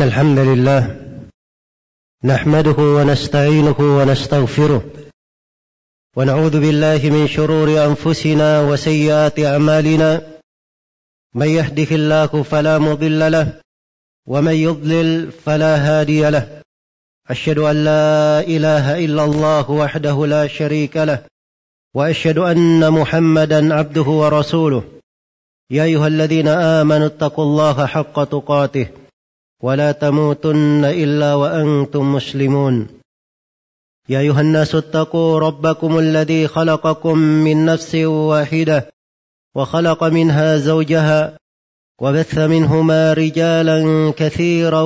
إن الحمد لله نحمده ونستعينه ونستغفره ونعوذ بالله من شرور أنفسنا وسيئات أعمالنا من يهده الله فلا مضل له ومن يضلل فلا هادي له أشهد أن لا إله إلا الله وحده لا شريك له وأشهد أن محمدا عبده ورسوله يا أيها الذين آمنوا اتقوا الله حق تقاته ولا تموتن إلا وأنتم مسلمون يا أيها الناس اتقوا ربكم الذي خلقكم من نفس واحدة وخلق منها زوجها وبث منهما رجالا كثيرا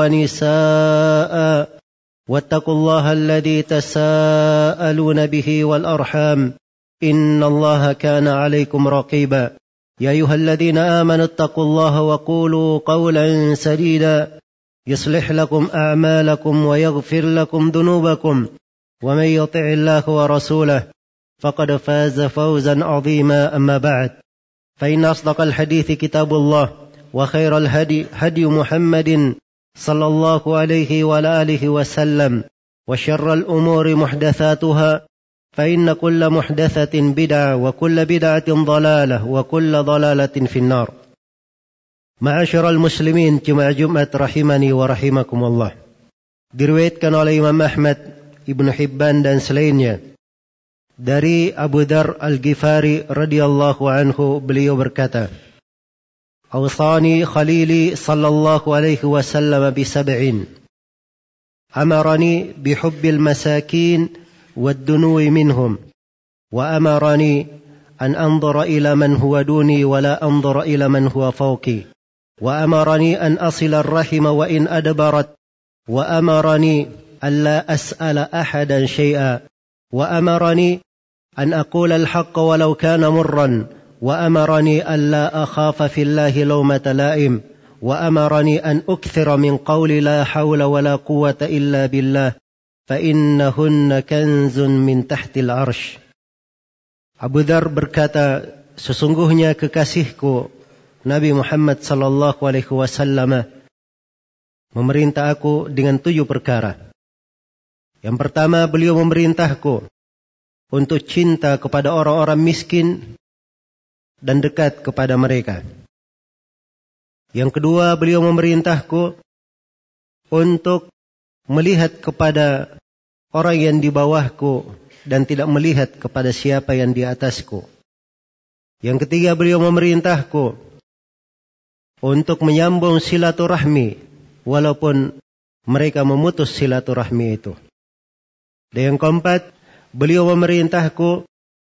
ونساء واتقوا الله الذي تساءلون به والأرحام إن الله كان عليكم رقيبا يا أيها الذين آمنوا اتقوا الله وقولوا قولا سديدا يصلح لكم أعمالكم ويغفر لكم ذنوبكم ومن يطع الله ورسوله فقد فاز فوزا عظيما أما بعد فإن أصدق الحديث كتاب الله وخير الهدي هدي محمد صلى الله عليه وآله وسلم وشر الأمور محدثاتها فإن كل محدثة بدعة وكل بدعة ضلالة وكل ضلالة في النار. معاشر المسلمين jemaah Jumat rahimani wa rahimakumullah. Diriwayatkan oleh Imam Ahmad, Ibnu Hibban dan selainnya dari Abu Dzar Al-Ghifari radhiyallahu anhu, beliau berkata, "Awsani khalili sallallahu alaihi wasallam bi sab'in. Amarani bi hubbil masakin والدنو منهم وأمرني أن أنظر إلى من هو دوني ولا أنظر إلى من هو فوقي وأمرني أن أصل الرحم وإن أدبرت وأمرني ألا أسأل أحدا شيئا وأمرني أن أقول الحق ولو كان مرا وأمرني ألا أخاف في الله لومة لائم وأمرني أن أكثر من قول لا حول ولا قوة إلا بالله فإنهن كنز من تحت العرش." Abu Dzar berkata, sesungguhnya kekasihku Nabi Muhammad sallallahu alaihi wasallam memerintah aku dengan 7 perkara. Yang pertama, beliau memerintahku untuk cinta kepada orang-orang miskin dan dekat kepada mereka. Yang kedua, beliau memerintahku untuk melihat kepada orang yang di bawahku dan tidak melihat kepada siapa yang di atasku. Yang ketiga, beliau memerintahku untuk menyambung silaturahmi walaupun mereka memutus silaturahmi itu. Dan yang keempat, beliau memerintahku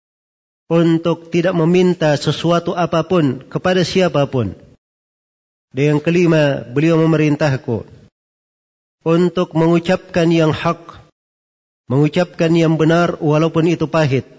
untuk tidak meminta sesuatu apapun kepada siapapun. Dan yang kelima, beliau memerintahku untuk mengucapkan yang hak, mengucapkan yang benar walaupun itu pahit.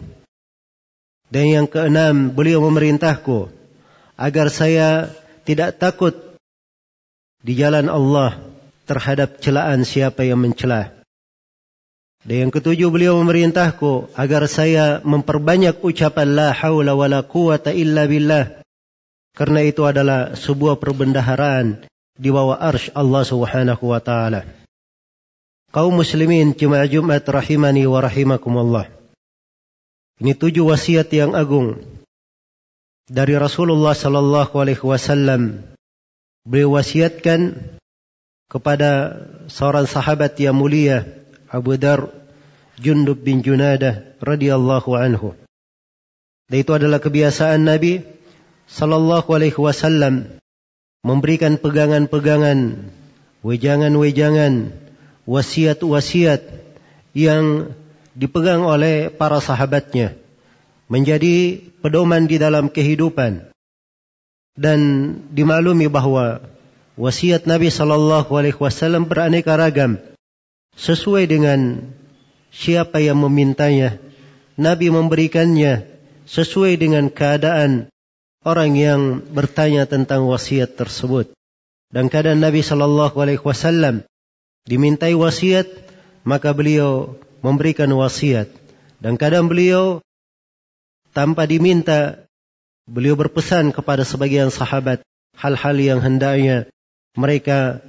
Dan yang keenam, beliau memerintahku agar saya tidak takut di jalan Allah terhadap celaan siapa yang mencela. Dan yang ketujuh, beliau memerintahku agar saya memperbanyak ucapan la haula wala quwata illa billah, karena itu adalah sebuah perbendaharaan di bawah arsy Allah Subhanahu wa taala. Kaum muslimin jemaah Jumat rahimani wa rahimakumullah. Ini 7 wasiat yang agung dari Rasulullah sallallahu alaihi wasallam. Beliau wasiatkan kepada seorang sahabat yang mulia, Abu Dzar Jundub bin Junadah radhiyallahu anhu. Dan itu adalah kebiasaan Nabi sallallahu alaihi wasallam memberikan pegangan-pegangan, wejangan-wejangan, wasiat-wasiat yang dipegang oleh para sahabatnya menjadi pedoman di dalam kehidupan. Dan dimaklumi bahwa wasiat Nabi sallallahu alaihi wasallam beraneka ragam sesuai dengan siapa yang memintanya. Nabi memberikannya sesuai dengan keadaan orang yang bertanya tentang wasiat tersebut. Dan kadang Nabi sallallahu alaihi wasallam dimintai wasiat, maka beliau memberikan wasiat. Dan kadang beliau tanpa diminta, beliau berpesan kepada sebagian sahabat hal-hal yang hendaknya mereka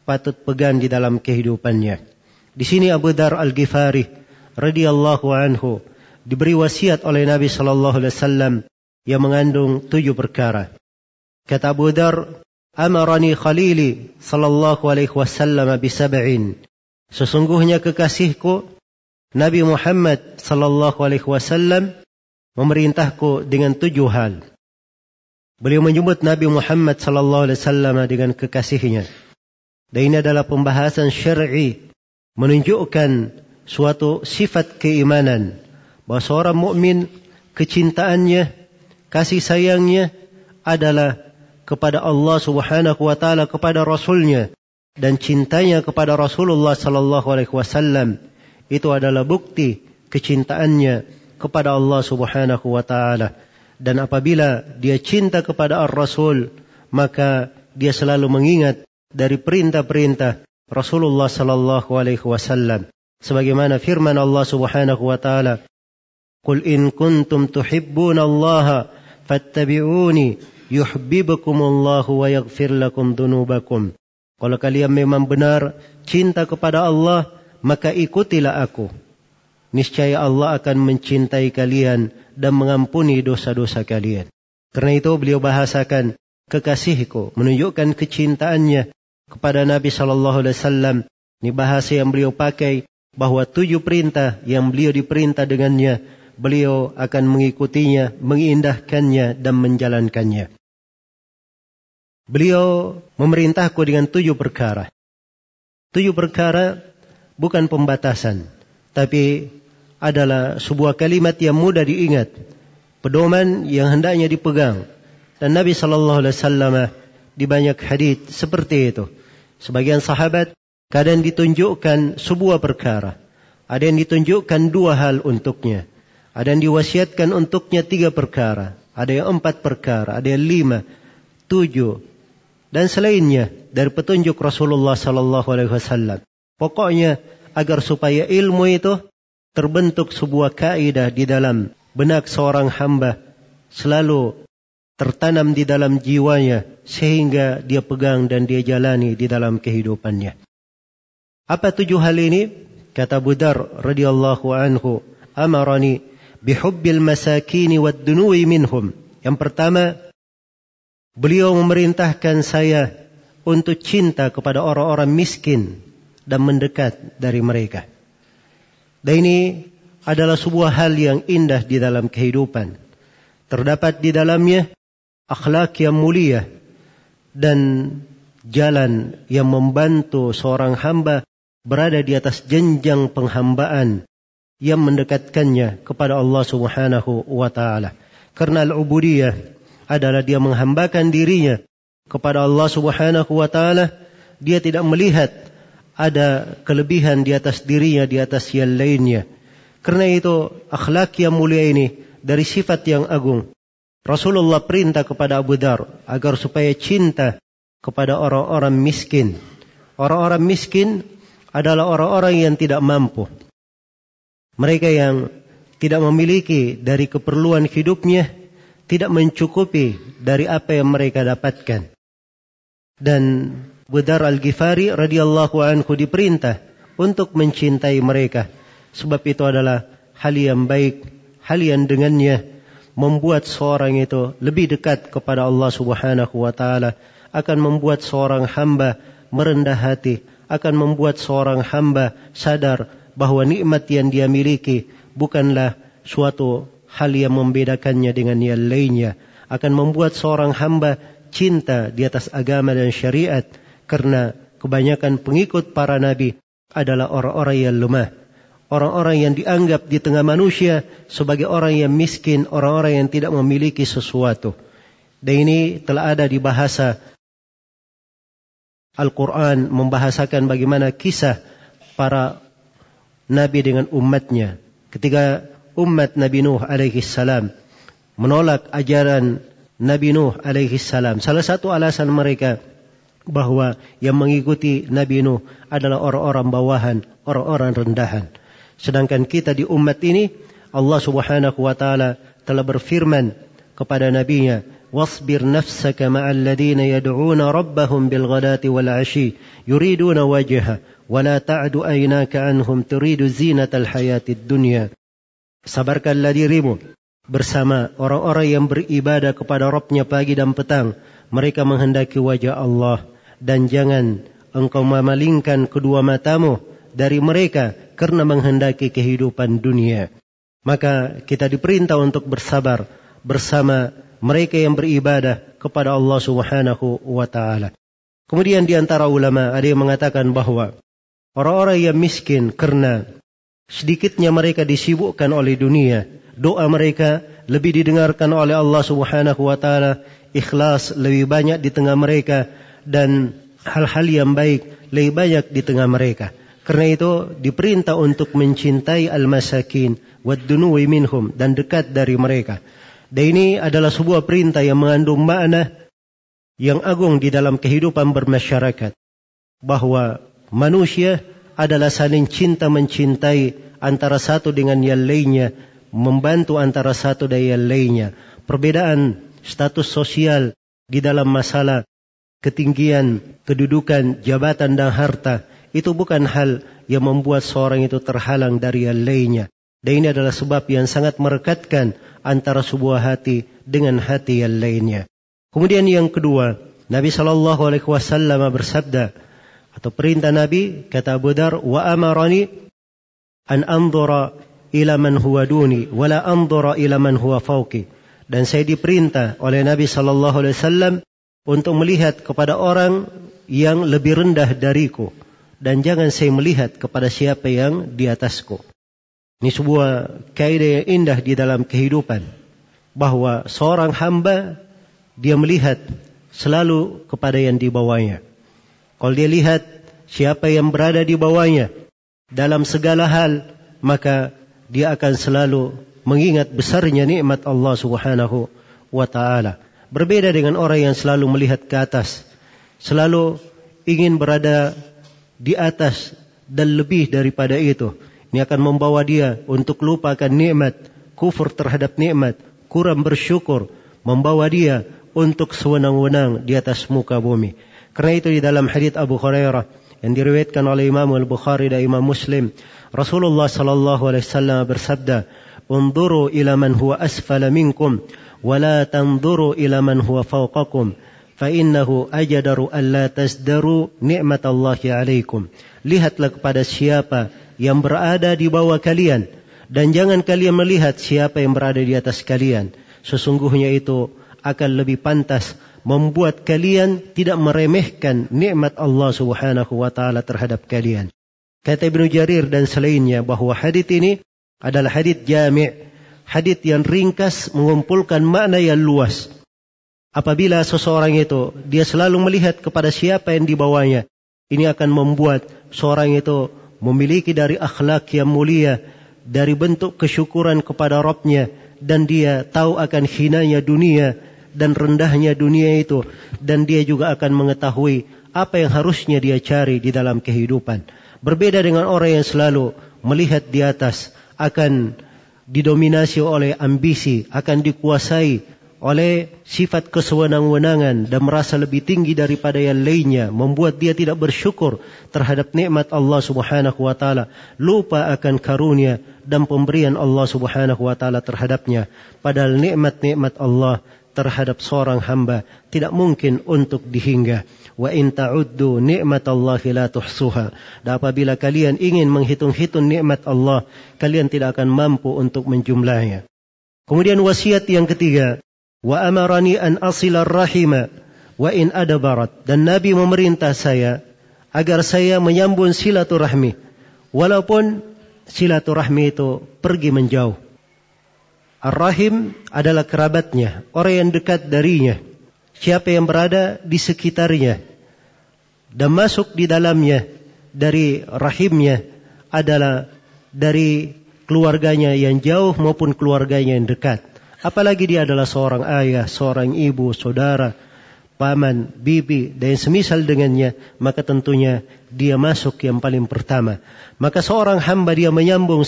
patut pegang di dalam kehidupannya. Di sini Abu Dzar Al-Ghifari radhiyallahu anhu diberi wasiat oleh Nabi sallallahu alaihi wasallam yang mengandung 7 perkara. Kata Abu Dzar, "Amarani khalili sallallahu alaihi wasallam bi-7." Sesungguhnya kekasihku Nabi Muhammad sallallahu alaihi wasallam memerintahku dengan 7 hal. Beliau menyebut Nabi Muhammad sallallahu alaihi wasallam dengan kekasihnya. Dan ini adalah pembahasan syar'i menunjukkan suatu sifat keimanan bahwa seorang mukmin kecintaannya, kasih sayangnya adalah kepada Allah Subhanahu wa taala, kepada Rasulnya, dan cintanya kepada Rasulullah sallallahu alaihi wasallam itu adalah bukti kecintaannya kepada Allah Subhanahu wa taala. Dan apabila dia cinta kepada Ar-Rasul, maka dia selalu mengingat dari perintah-perintah Rasulullah sallallahu alaihi wasallam. Sebagaimana firman Allah Subhanahu wa taala, "Qul in kuntum tuhibbunallaha fattabi'uni yuhibbukumullahu wa yaghfir lakum dzunubakum." Kalau kalian memang benar cinta kepada Allah, maka ikutilah aku. Niscaya Allah akan mencintai kalian dan mengampuni dosa-dosa kalian. Karena itu beliau bahasakan kekasihku, menunjukkan kecintaannya kepada Nabi sallallahu alaihi wasallam. Ini bahasa yang beliau pakai bahwa 7 perintah yang beliau diperintah dengannya, beliau akan mengikutinya, mengindahkannya dan menjalankannya. Beliau memerintahku dengan 7 perkara. 7 perkara bukan pembatasan, tapi adalah sebuah kalimat yang mudah diingat, pedoman yang hendaknya dipegang. Dan Nabi sallallahu alaihi wasallam di banyak hadits seperti itu. Sebagian sahabat kadang ditunjukkan sebuah perkara, ada yang ditunjukkan 2 hal untuknya, ada yang diwasiatkan untuknya 3 perkara, ada yang 4 perkara, ada yang 5, 7 dan selainnya dari petunjuk Rasulullah sallallahu alaihi wasallam. Pokoknya agar supaya ilmu itu terbentuk sebuah kaidah di dalam benak seorang hamba, selalu tertanam di dalam jiwanya, sehingga dia pegang dan dia jalani di dalam kehidupannya. Apa 7 hal ini? Kata Abu Dzar radhiyallahu anhu, "Amarani bihubbil masakini wad-dunuwi minhum." Yang pertama, beliau memerintahkan saya untuk cinta kepada orang-orang miskin dan mendekat dari mereka. Dan ini adalah sebuah hal yang indah di dalam kehidupan. Terdapat di dalamnya akhlak yang mulia dan jalan yang membantu seorang hamba berada di atas jenjang penghambaan yang mendekatkannya kepada Allah Subhanahu wa taala. Karena al-ubudiyah adalah dia menghambakan dirinya kepada Allah Subhanahu wa taala, dia tidak melihat ada kelebihan di atas dirinya, di atas yang lainnya. Karena itu akhlak yang mulia ini dari sifat yang agung. Rasulullah perintah kepada Abu Dzar agar supaya cinta kepada orang-orang miskin. Orang-orang miskin adalah orang-orang yang tidak mampu. Mereka yang tidak memiliki dari keperluan hidupnya, tidak mencukupi dari apa yang mereka dapatkan. Dan Abu Dzar Al-Ghifari radhiyallahu anhu diperintah untuk mencintai mereka. Sebab itu adalah hal yang baik, hal yang dengannya membuat seorang itu lebih dekat kepada Allah Subhanahu wa taala, akan membuat seorang hamba merendah hati, akan membuat seorang hamba sadar bahwa nikmat yang dia miliki bukanlah suatu hal yang membedakannya dengan yang lainnya, akan membuat seorang hamba cinta di atas agama dan syariat. Karena kebanyakan pengikut para nabi adalah orang-orang yang lemah, orang-orang yang dianggap di tengah manusia sebagai orang yang miskin, orang-orang yang tidak memiliki sesuatu. Dan ini telah ada di bahasa Al-Quran, membahasakan bagaimana kisah para nabi dengan umatnya. Ketika umat Nabi Nuh alaihi salam menolak ajaran Nabi Nuh alaihi salam, salah satu alasan mereka bahwa yang mengikuti Nabi Nuh adalah orang-orang bawahan, orang-orang rendahan. Sedangkan kita di umat ini, Allah Subhanahu wa taala telah berfirman kepada nabinya wasbir nafsaka ma'al ladhina yad'una rabbahum bil ghadati wal 'ashi yuriduna wajha wa la ta'du aynaka anhum turidu zinatal hayatid dunya. Sabarkanlah dirimu bersama orang-orang yang beribadah kepada Rabb-nya pagi dan petang. Mereka menghendaki wajah Allah, dan jangan engkau memalingkan kedua matamu dari mereka karena menghendaki kehidupan dunia. Maka kita diperintah untuk bersabar bersama mereka yang beribadah kepada Allah Subhanahu wa ta'ala. Kemudian di antara ulama ada yang mengatakan bahwa orang-orang yang miskin karena sedikitnya mereka disibukkan oleh dunia, doa mereka lebih didengarkan oleh Allah Subhanahu wa ta'ala, ikhlas lebih banyak di tengah mereka, dan hal-hal yang baik lebih banyak di tengah mereka. Karena itu diperintah untuk mencintai al-masakin wad-dunuwi minhum, dan dekat dari mereka. Dan ini adalah sebuah perintah yang mengandung makna yang agung di dalam kehidupan bermasyarakat, bahwa manusia adalah saling cinta mencintai antara satu dengan yang lainnya, membantu antara satu dan yang lainnya. Perbedaan status sosial di dalam masalah ketinggian, kedudukan, jabatan dan harta itu bukan hal yang membuat seorang itu terhalang dari yang lainnya. Dan ini adalah sebab yang sangat merekatkan antara sebuah hati dengan hati yang lainnya. Kemudian yang kedua, Nabi SAW bersabda, atau perintah Nabi, kata Abu Dar, wa amarani an anzura ila man huwa duni wa la anzura ila man huwa fawqi. Dan saya diperintah oleh Nabi SAW untuk melihat kepada orang yang lebih rendah dariku, dan jangan saya melihat kepada siapa yang di atasku. Ini sebuah kaidah yang indah di dalam kehidupan, bahwa seorang hamba dia melihat selalu kepada yang di bawahnya. Kalau dia lihat siapa yang berada di bawahnya dalam segala hal, maka dia akan selalu mengingat besarnya nikmat Allah Subhanahu wa ta'ala. Berbeda dengan orang yang selalu melihat ke atas, selalu ingin berada di atas dan lebih daripada itu. Ini akan membawa dia untuk lupakan nikmat, kufur terhadap nikmat, kurang bersyukur, membawa dia untuk sewenang-wenang di atas muka bumi. Karena itu di dalam hadits Abu Hurairah yang diriwayatkan oleh Imam Al-Bukhari dan Imam Muslim, Rasulullah sallallahu alaihi wasallam bersabda, "Unzuru ila man huwa asfala minkum wa la tanzuru ila man huwa fawqakum." فَإِنَّهُ أَجَدَرُ أَلَّا تَزْدَرُوا نِعْمَةَ اللَّهِ عَلَيْكُمْ. Lihatlah kepada siapa yang berada di bawah kalian, dan jangan kalian melihat siapa yang berada di atas kalian. Sesungguhnya itu akan lebih pantas membuat kalian tidak meremehkan nikmat Allah Subhanahu wa ta'ala terhadap kalian. Kata Ibnu Jarir dan selainnya bahwa hadits ini adalah hadits jami', hadits yang ringkas mengumpulkan makna yang luas. Apabila seseorang itu dia selalu melihat kepada siapa yang di bawahnya, ini akan membuat seorang itu memiliki dari akhlak yang mulia, dari bentuk kesyukuran kepada Rabb-nya, dan dia tahu akan hinanya dunia dan rendahnya dunia itu, dan dia juga akan mengetahui apa yang harusnya dia cari di dalam kehidupan. Berbeda dengan orang yang selalu melihat di atas, akan didominasi oleh ambisi, akan dikuasai oleh sifat kesewenang-wenangan dan merasa lebih tinggi daripada yang lainnya, membuat dia tidak bersyukur terhadap nikmat Allah Subhanahu wa ta'ala, lupa akan karunia dan pemberian Allah Subhanahu wa ta'ala terhadapnya. Padahal nikmat-nikmat Allah terhadap seorang hamba tidak mungkin untuk dihingga. Wa in ta'uddu ni'matallahi la tuhsuha. Dan apabila kalian ingin menghitung-hitung nikmat Allah, kalian tidak akan mampu untuk menjumlahnya. Kemudian wasiat yang ketiga, wa amarani an asila rahima wa in adabarat. Dan Nabi memerintah saya agar saya menyambung silaturahmi walaupun silaturahmi itu pergi menjauh. Ar-rahim adalah kerabatnya, orang yang dekat darinya, siapa yang berada di sekitarnya dan masuk di dalamnya dari rahimnya adalah dari keluarganya yang jauh maupun keluarganya yang dekat. Apalagi dia adalah seorang ayah, seorang ibu, saudara, paman, bibi, dan semisal dengannya, maka tentunya dia masuk yang paling pertama. Maka seorang hamba dia menyambung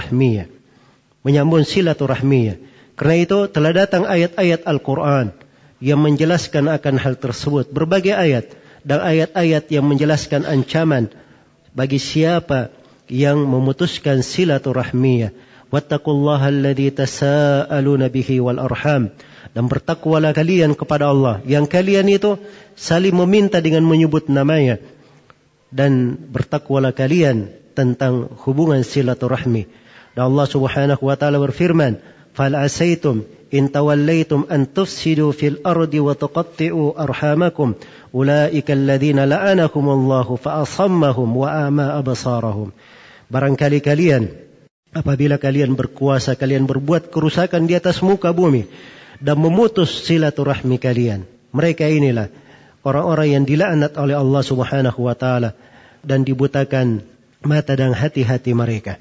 silaturahminya. Karena itu telah datang ayat-ayat Al-Quran yang menjelaskan akan hal tersebut. Berbagai ayat dan ayat-ayat yang menjelaskan ancaman bagi siapa yang memutuskan silaturahmiyah. Wattaqullaha alladzi tasaaluna bihi wal arham. Dan bertakwalah kalian kepada Allah, yang kalian itu saling meminta dengan menyebut namanya. Dan bertakwalah kalian tentang hubungan silaturahmi. Dan Allah Subhanahu wa taala berfirman, "Fal asaitum in tawallaitum an tufsidu fil ardi wa tuqatti'u arhamakum ulaika alladhina la'anahumullahu fa asammahum wa ama absarahum." Barangkali kalian apabila kalian berkuasa, kalian berbuat kerusakan di atas muka bumi dan memutus silaturahmi kalian. Mereka inilah orang-orang yang dilaknat oleh Allah Subhanahu wa taala dan dibutakan mata dan hati-hati mereka.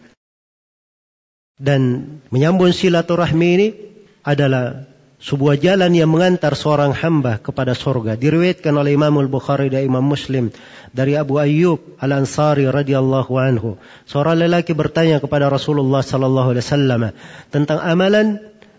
Dan menyambung silaturahmi ini adalah sebuah jalan yang mengantar seorang hamba kepada surga. Diriwayatkan oleh Imam Al-Bukhari dan Imam Muslim dari Abu Ayyub Al-Ansari radhiyallahu anhu. Seorang lelaki bertanya kepada Rasulullah sallallahu alaihi wasallam tentang amalan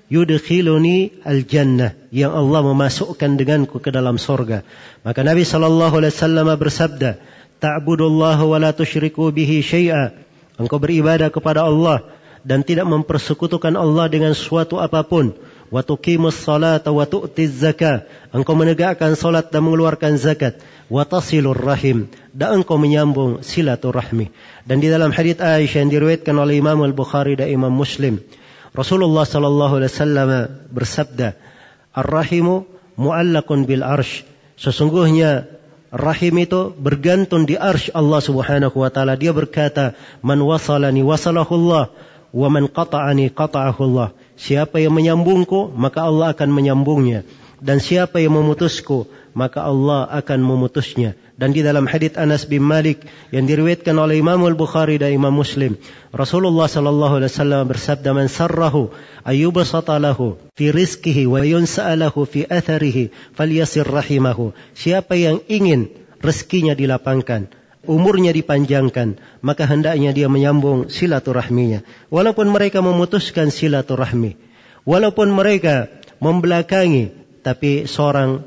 yudkhiluni al-jannah, yang Allah memasukkan denganku ke dalam surga. Maka Nabi sallallahu alaihi wasallam bersabda, "Ta'budullaha wa la tusyriku bihi syai'a." Engkau beribadah kepada Allah dan tidak mempersekutukan Allah dengan suatu apapun. Wa tuqimus salata wa tu'tiz zakah. Engkau menegakkan salat dan mengeluarkan zakat. Wa tasilur rahim. Dan engkau menyambung silaturahmi. Dan di dalam hadits Aisyah yang diriwayatkan oleh Imam Al-Bukhari dan Imam Muslim, Rasulullah sallallahu alaihi wasallam bersabda, "Ar-rahimu mu'allaqun bil arsh." Sesungguhnya rahim itu bergantung di arsy Allah Subhanahu wa taala. Dia berkata, "Man wasalani wasalahullah wa man qata'ani qata'ahullah." Siapa yang menyambungku, maka Allah akan menyambungnya. Dan siapa yang memutusku, maka Allah akan memutusnya. Dan di dalam hadits Anas bin Malik yang diriwayatkan oleh Imam Al-Bukhari dan Imam Muslim, Rasulullah sallallahu alaihi wasallam bersabda, "Man sarrahu ayyubsata lahu fi rizqihi wa yunsa'a lahu fi atharihi falyasir rahimahu." Siapa yang ingin rezekinya dilapangkan, umurnya dipanjangkan, maka hendaknya dia menyambung silaturahminya. Walaupun mereka memutuskan silaturahmi, walaupun mereka membelakangi, tapi seorang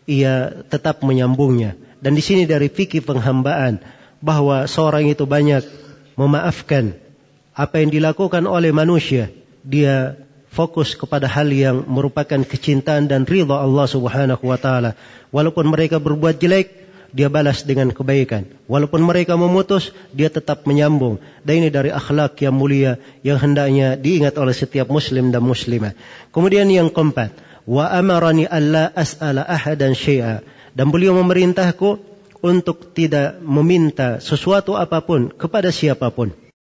ia tetap menyambungnya. Dan di sini dari fikih penghambaan bahwa seorang itu banyak memaafkan apa yang dilakukan oleh manusia. Dia fokus kepada hal yang merupakan kecintaan dan ridha Allah Subhanahu wa taala. Walaupun mereka berbuat jelek, dia balas dengan kebaikan. Walaupun mereka memutus, dia tetap menyambung. Dan ini dari akhlak yang mulia yang hendaknya diingat oleh setiap muslim dan muslimah. Kemudian yang keempat, wa amarani alla as'ala ahadan syai'a. Dan beliau memerintahku untuk tidak meminta sesuatu apapun kepada siapapun.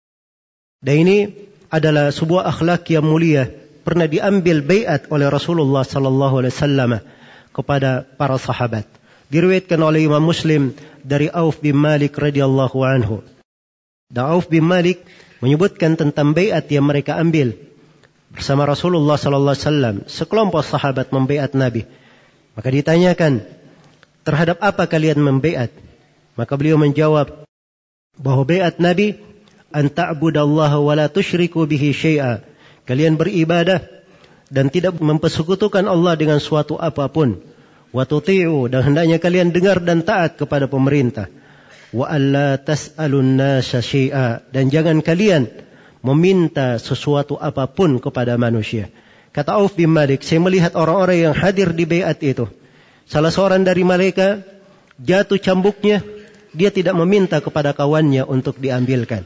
Dan ini adalah sebuah akhlak yang mulia, pernah diambil baiat oleh Rasulullah sallallahu alaihi wasallam kepada para sahabat. Diriwayatkan oleh Imam Muslim dari Auf bin Malik radhiyallahu anhu. Dan Auf bin Malik menyebutkan tentang baiat yang mereka ambil bersama Rasulullah sallallahu alaihi wasallam. Sekelompok sahabat membaiat Nabi. Maka ditanyakan, terhadap apa kalian membaiat? Maka beliau menjawab bahwa baiat Nabi an ta'budallaha wa la tusyriku bihi syai'a. Kalian beribadah dan tidak mempersekutukan Allah dengan suatu apapun. Wa tuti'u, dan hendaknya kalian dengar dan taat kepada pemerintah. Wa alla tas'alun nasa syai'a, dan jangan kalian meminta sesuatu apapun kepada manusia. Kata Auf bin Malik, saya melihat orang-orang yang hadir di baiat itu. Salah seorang dari mereka jatuh cambuknya, dia tidak meminta kepada kawannya untuk diambilkan.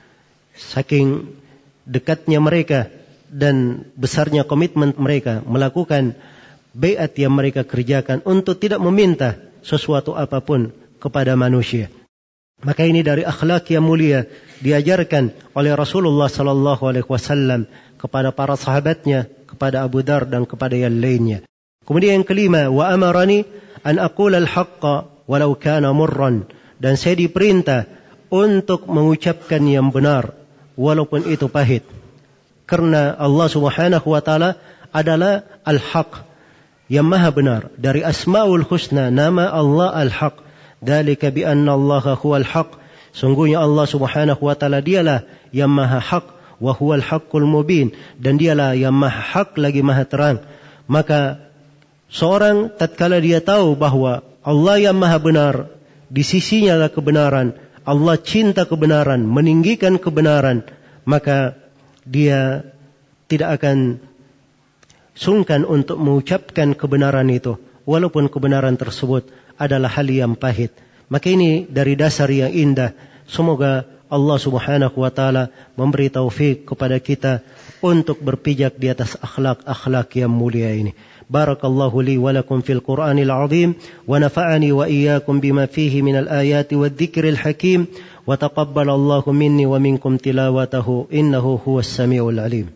Saking dekatnya mereka dan besarnya komitmen mereka melakukan baiat yang mereka kerjakan untuk tidak meminta sesuatu apapun kepada manusia. Maka ini dari akhlak yang mulia diajarkan oleh Rasulullah sallallahu alaihi wasallam kepada para sahabatnya, kepada Abu Dar dan kepada yang lainnya. Kemudian yang kelima, wa amarani an aqula al-haqqa walau kana murran. Dan saya diperintah untuk mengucapkan yang benar walaupun itu pahit. Karena Allah Subhanahu wa taala adalah al-haq, yang maha benar. Dari asmaul husna, nama Allah al-haq. Dzalika bi anna Allah huwal haq. Sungguhnya Allah Subhanahu wa taala dialah yang maha hak, wa huwal haqqul mubin, dan dialah yang maha hak lagi maha terang. Maka Seorang tatkala dia tahu bahwa Allah yang maha benar, di sisinya lah kebenaran, Allah cinta kebenaran, meninggikan kebenaran, maka dia tidak akan sungkan untuk mengucapkan kebenaran itu, walaupun kebenaran tersebut adalah hal yang pahit. Maka ini dari dasar yang indah. Semoga Allah subhanahu wa ta'ala memberi taufik kepada kita untuk berpijak di atas akhlak-akhlak yang mulia ini. Barakallahu li wa lakum fil Qur'anil azim wa nafa'ani wa iyyakum bima fihi minal ayati wad dzikril hakim wa taqabbalallahu minni wa minkum tilawatahu innahu huwas samiul alim.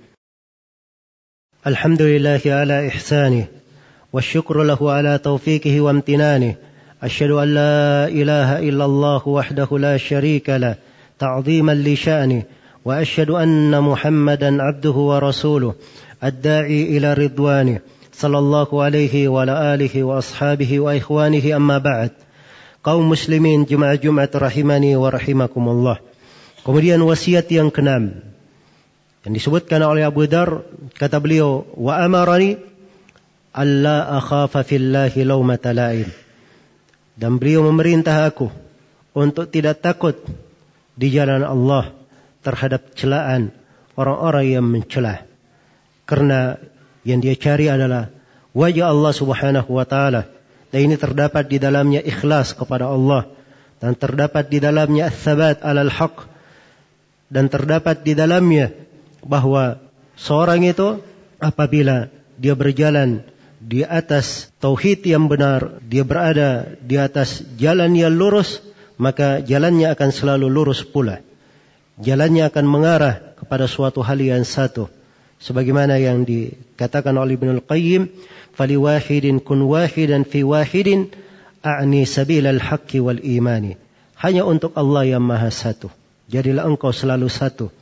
Alhamdulillahi ala ihsanih wa syukru lahu ala taufiqihi wa amtinanihi. Asyhadu an la ilaha illallah wahdahu la syarika lah تعظيما لشأنه وأشهد أن محمدا عبده ورسوله الداعي إلى رضوانه صلى الله عليه وعلى آله وأصحابه وإخوانه أما بعد. Kaum muslimin jemaah Jumat rahimani wa rahimakumullah. Kemudian wasiat yang keenam yang disebutkan oleh Abu Dar, kata beliau, wa amarani alla akhafa fillahi laumata laim. Dan beliau memerintah aku untuk tidak takut di jalan Allah terhadap celaan orang-orang yang mencela. Karena yang dia cari adalah wajah Allah subhanahu wa ta'ala. Dan ini terdapat di dalamnya ikhlas kepada Allah. Dan terdapat di dalamnya ats-tsabat alal haq. Dan terdapat di dalamnya bahwa seorang itu apabila dia berjalan di atas tauhid yang benar, dia berada di atas jalan yang lurus, maka jalannya akan selalu lurus pula. Jalannya akan mengarah kepada suatu hal yang satu. Sebagaimana yang dikatakan oleh Ibnul Qayyim, "Faliwahidin kun wahidan fi wahidin a'ni sabilal haqqi wal imani." Hanya untuk Allah yang maha satu. Jadilah engkau selalu satu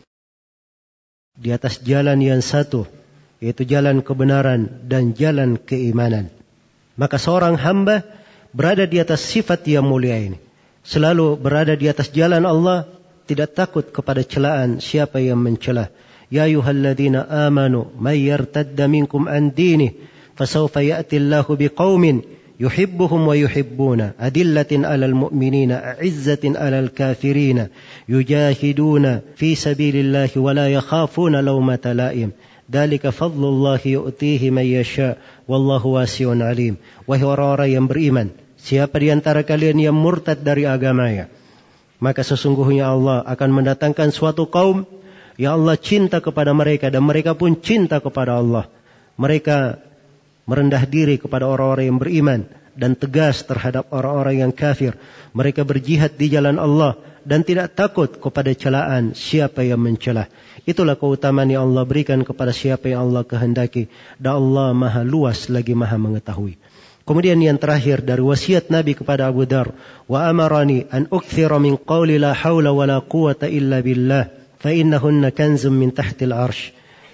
di atas jalan yang satu, yaitu jalan kebenaran dan jalan keimanan. Maka seorang hamba berada di atas sifat yang mulia ini, selalu berada di atas jalan Allah, tidak takut kepada celaan siapa yang mencela. Ya ayyuhalladzina amanu may yartadda minkum an dinih fasawfa ya'ti Allahu biqaumin yuhibbuhum wa yuhibbuna adillatin 'alal mu'minina a'izzatin 'alal kafirina yujahiduna fi sabilillahi wa la yakhafuna lawmata la'im. Dzalika fadlullahi yu'tihi man yasha wallahu wasi'un 'alim. Wahai orang-orang yang beriman, siapa di antara kalian yang murtad dari agamanya, maka sesungguhnya Allah akan mendatangkan suatu kaum yang Allah cinta kepada mereka dan mereka pun cinta kepada Allah. Mereka merendah diri kepada orang-orang yang beriman dan tegas terhadap orang-orang yang kafir. Mereka berjihad di jalan Allah dan tidak takut kepada celaan siapa yang mencela. Itulah keutamaan yang Allah berikan kepada siapa yang Allah kehendaki. Dan Allah maha luas lagi maha mengetahui. Kemudian yang terakhir dari wasiat Nabi kepada Abu Dar, wa amarani an ukthira min qawli la hawla wa la quwata illa billah fa innahunna kanzum min tahtil arsh.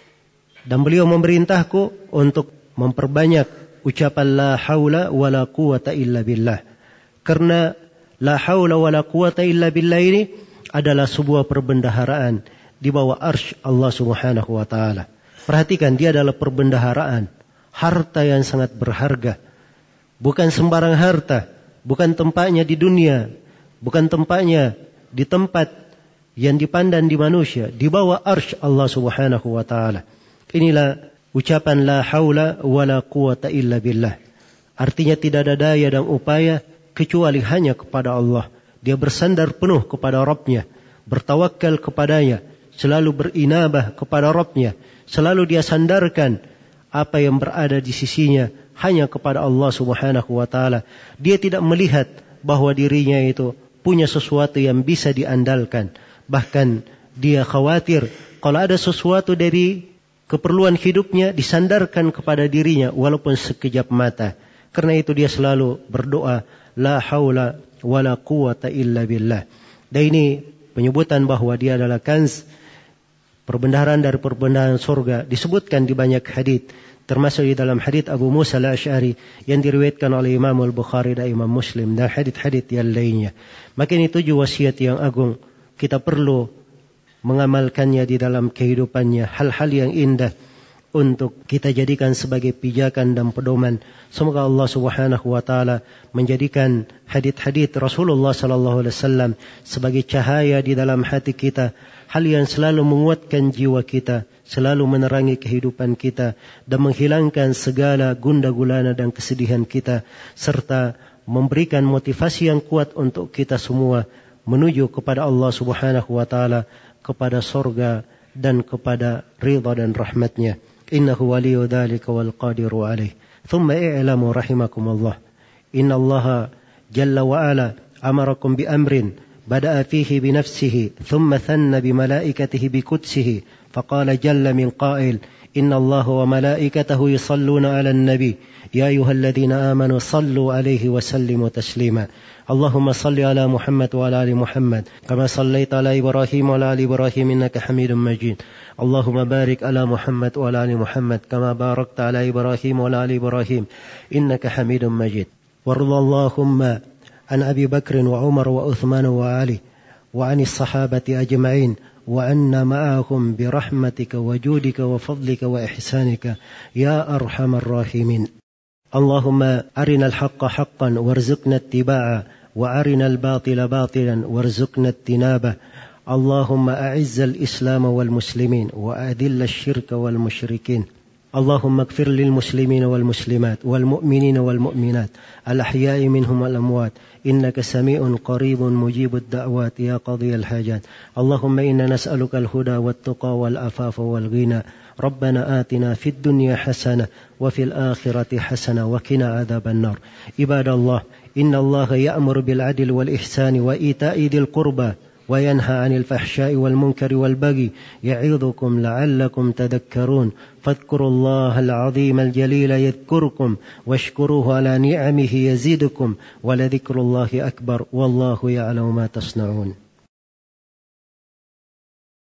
Dan beliau memerintahku untuk memperbanyak ucapan la hawla wa la quwata illa billah. Karena la hawla wa la quwata illa billah ini adalah sebuah perbendaharaan di bawah arsy Allah subhanahu wa ta'ala. Perhatikan, dia adalah perbendaharaan, harta yang sangat berharga. Bukan sembarang harta, bukan tempatnya di dunia, bukan tempatnya di tempat yang dipandang di manusia, di bawah arsy Allah subhanahu wa ta'ala. Inilah ucapan la haula wa la quwata illa billah. Artinya tidak ada daya dan upaya kecuali hanya kepada Allah. Dia bersandar penuh kepada Rabbnya, bertawakal kepadanya, selalu berinabah kepada Rabbnya, selalu dia sandarkan apa yang berada di sisinya hanya kepada Allah subhanahu wa ta'ala. Dia tidak melihat bahwa dirinya itu punya sesuatu yang bisa diandalkan. Bahkan dia khawatir kalau ada sesuatu dari keperluan hidupnya disandarkan kepada dirinya walaupun sekejap mata. Karena itu dia selalu berdoa, la haula wa la quwata illa billah. Dan ini penyebutan bahwa dia adalah kanz, perbendaharaan dari perbendaharaan surga, disebutkan di banyak hadits, termasuk di dalam hadits Abu Musa al-Asy'ari yang diriwayatkan oleh Imam Al-Bukhari dan Imam Muslim dan hadits-hadits yang lainnya. Maka ini 7 wasiat yang agung, kita perlu mengamalkannya di dalam kehidupannya, hal-hal yang indah untuk kita jadikan sebagai pijakan dan pedoman. Semoga Allah Subhanahu wa taala menjadikan hadits-hadits Rasulullah sallallahu alaihi wasallam sebagai cahaya di dalam hati kita, hal yang selalu menguatkan jiwa kita, selalu menerangi kehidupan kita dan menghilangkan segala gundah gulana dan kesedihan kita, serta memberikan motivasi yang kuat untuk kita semua menuju kepada Allah Subhanahu wa taala, kepada surga dan kepada ridha dan rahmatnya. Innahu waliyu dzalika wal qadiru alaih. Thumma i'lamu rahimakumullah. Inna Allah jalla wa ala amarakum bi amrin bada'a fihi bi nafsihi thumma thanna bi malaikatihi bi qudsihi faqala jalla min qa'il inna Allah wa malaikatahu yusalluna 'alan nabi ya ayyuhalladzina amanu sallu 'alaihi wa sallimu taslima. اللهم صل على محمد وعلى آل محمد كما صليت على إبراهيم وعلى آل إبراهيم إنك حميد مجيد. اللهم بارك على محمد وعلى آل محمد كما باركت على إبراهيم وعلى آل إبراهيم إنك حميد مجيد. وارض اللهم عن أبي بكر وعمر وعثمان وعلي وعن الصحابة أجمعين وعنا معهم برحمتك وجودك وفضلك وإحسانك يا أرحم الراحمين. اللهم أرنا الحق حقا وارزقنا اتباعه وأرنا الباطل باطلا وارزقنا اجتنابه. اللهم أعز الإسلام والمسلمين وأذل الشرك والمشركين. اللهم اغفر للمسلمين والمسلمات والمؤمنين والمؤمنات الأحياء منهم والأموات إنك سميع قريب مجيب الدعوات يا قاضي الحاجات. اللهم إنا نسألك الهدى والتقى والعفاف والغنى. ربنا آتنا في الدنيا حسنة وفي الآخرة حسنة وقنا عذاب النار. عباد الله إن الله يأمر بالعدل والإحسان وإيتاء ذي القربى وينهى عن الفحشاء والمنكر والبغي يعظكم لعلكم تذكرون. فاذكروا الله العظيم الجليل يذكركم واشكروه على نعمه يزيدكم ولذكر الله أكبر والله يعلم ما تصنعون.